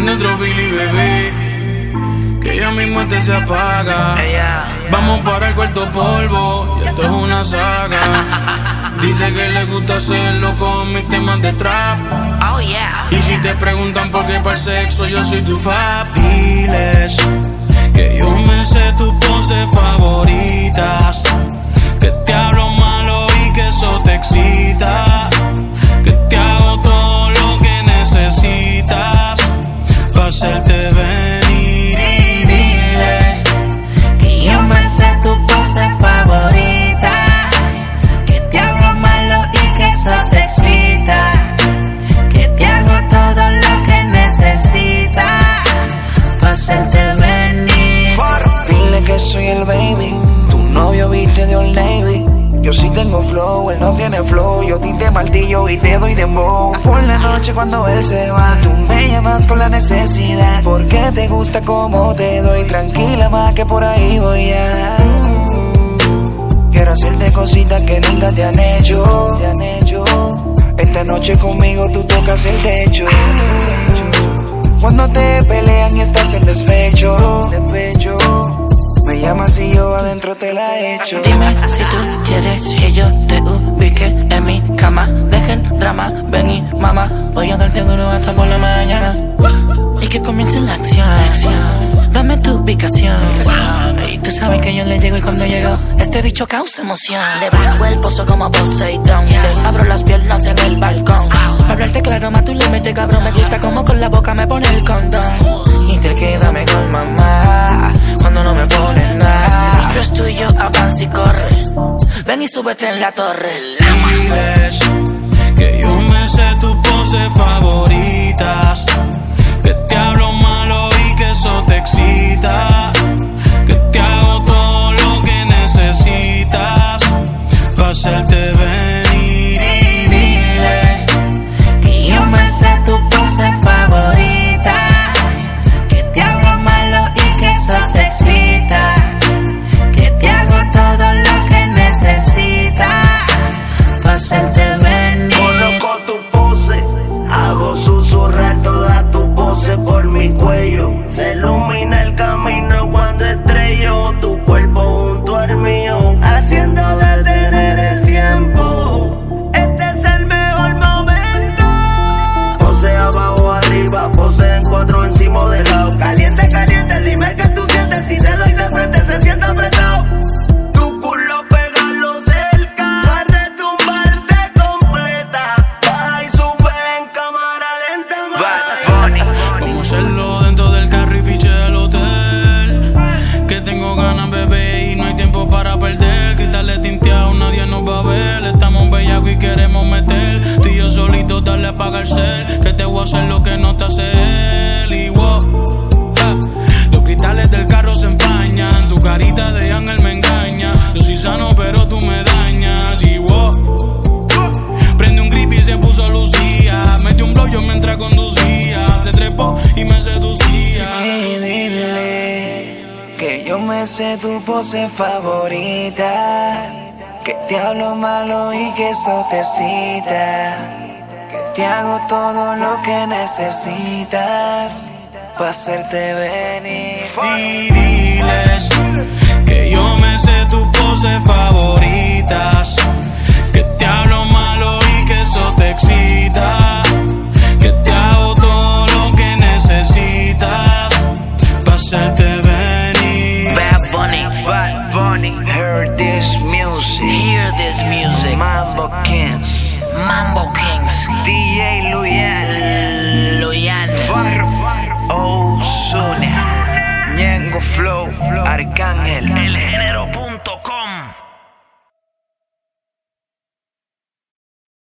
tiene otro Billy, bebé, que ya mismo este se apaga. Vamos para el cuarto polvo, y esto es una saga. Dice que le gusta hacerlo con mis temas de trap. Oh yeah. Y si te preguntan por qué para el sexo yo soy tu fab, diles que yo me sé tus poses favoritas, que te hablo malo y que eso te excita, que te hago todo lo que necesitas para hacerte venir. Y dile que yo me sé tu pose favorita, que te hablo malo y que eso te excita, que te hago todo lo que necesitas para hacerte venir. Dile que soy el baby, tu novio viste de Old Navy. Yo sí tengo flow, él no tiene flow. Yo tinte martillo y te doy dembow. Por la noche cuando él se va, tú me llamas con la necesidad, porque te gusta como te doy. Tranquila más que por ahí voy a. Quiero hacerte cositas que nunca te han hecho. Esta noche conmigo tú tocas el techo. Cuando te pelean y estás en despecho, me llamas y yo adentro te la echo. Dime si tú quieres que yo te ubique en mi cama. Dejen drama, ven y mamá, voy a darte duro hasta por la mañana. Y que comience la acción. Dame tu ubicación. Y tú sabes que yo le llego y cuando llego este bicho causa emoción. Debajo el pozo como Poseidón, le abro las piernas en el balcón. Para hablarte claro, más tú le metes cabrón. Me gusta como con la boca me pone el condón. Y te quédame con mamá cuando no me pone nada. Este bicho es tuyo, avanza y corre. Ven y súbete en la torre. Diles que yo me sé tus poses favoritas, que te hablo malo y que eso te excita, que te hago todo lo que necesitas para hacerte venir. Y dile que yo me sé tu pose favorita, que te hablo malo y que eso te excita, que te hago todo lo que necesitas para hacerte venir. Conozco tu pose, hago susurrar toda tu pose por mi cuello. Se ilumina el camino cuando estrello tu cuerpo junto al mío, haciendo detener el tiempo. Este es el mejor momento. Pose abajo, arriba, pose en cuatro encima de lado. Caliente, caliente, dime que tú sientes. Si te doy de frente se siente apretado. Tu culo pégalo cerca, va a retumbarte completa. Baja y sube en cámara lenta. vamos a hacerlo dentro del carro y piche del hotel, que tengo ganas, bebé, y no hay tiempo para perder. Quitarle tinteado, nadie nos va a ver. Estamos bellacos y queremos meter. Tú y yo solitos, darle a apagar el cel, que te voy a hacer lo que no te hace él. Y wow, los cristales del carro se empañan, tu carita de ángel me engaña. Yo soy sano pero tú me dañas. Y wow, prende un grip y se puso Lucía, metió un blow yo mientras conducía, se trepó y me seducía. Y dile que yo me sé tu pose favorita, que te hablo malo y que eso te excita, que te hago todo lo que necesitas para hacerte venir. Y diles que yo me sé tus poses favoritas, que te hablo malo y que eso te excita, que te hago todo lo que necesitas para hacerte venir. Bad Bunny, Hear this music, hear this music. Mambo Kings, DJ Luyan, Ozuna, Ñengo Flow, Arcángel, el género puro.